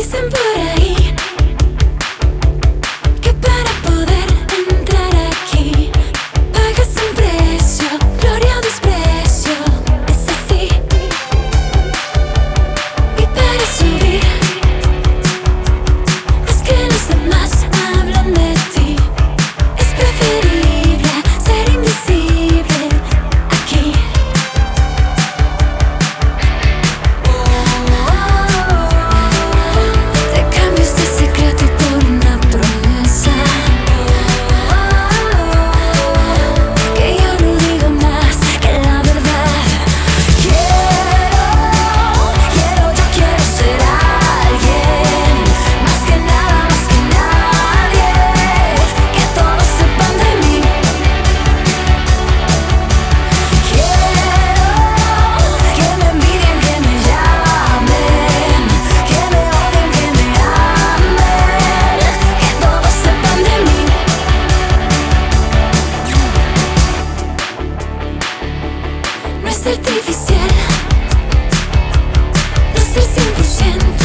Dicen por ahí que para poder entrar aquí pagas un precio, gloria o desprecio. Es así. Y para subir es que los demás hablan de ti. Es preferible ser invisible aquí. Te cambio este secreto por una promesa, que yo no digo más que la verdad. Yo quiero ser alguien, más que nada, más que nadie. Que todos sepan de mí. Quiero que me envidien, que me llamen, que me odien, que me amen. Que todos sepan de mí. No es artificial, no es el 100%.